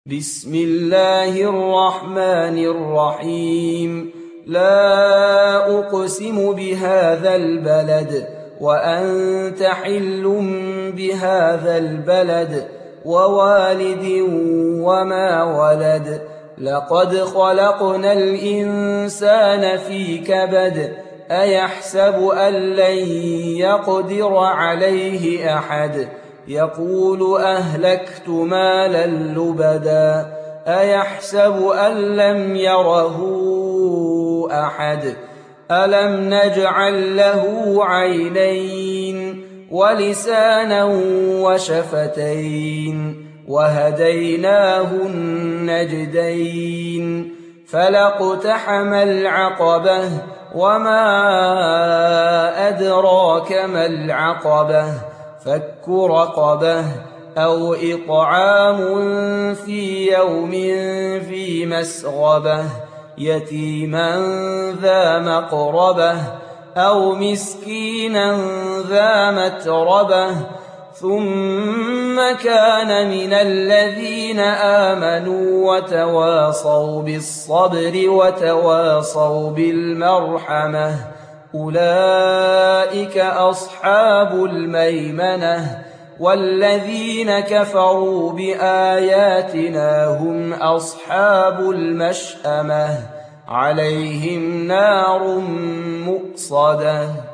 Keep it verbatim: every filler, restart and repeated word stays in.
بسم الله الرحمن الرحيم لا أقسم بهذا البلد وأنت حل بهذا البلد ووالد وما ولد لقد خلقنا الإنسان في كبد أيحسب أن لن يقدر عليه أحد يقول أهلكت مالا لبدا أيحسب أن لم يره أحد ألم نجعل له عينين ولسانا وشفتين وهديناه النجدين فلاقتحم العقبة وما أدراك ما العقبة فك رقبة أو إطعام في يوم في مسغبة يتيما ذا مقربة أو مسكينا ذا متربة ثم كان من الذين آمنوا وتواصوا بالصبر وتواصوا بالمرحمة أولئك أصحاب الميمنة والذين كفروا بآياتنا هم أصحاب المشأمة عليهم نار مؤصدة.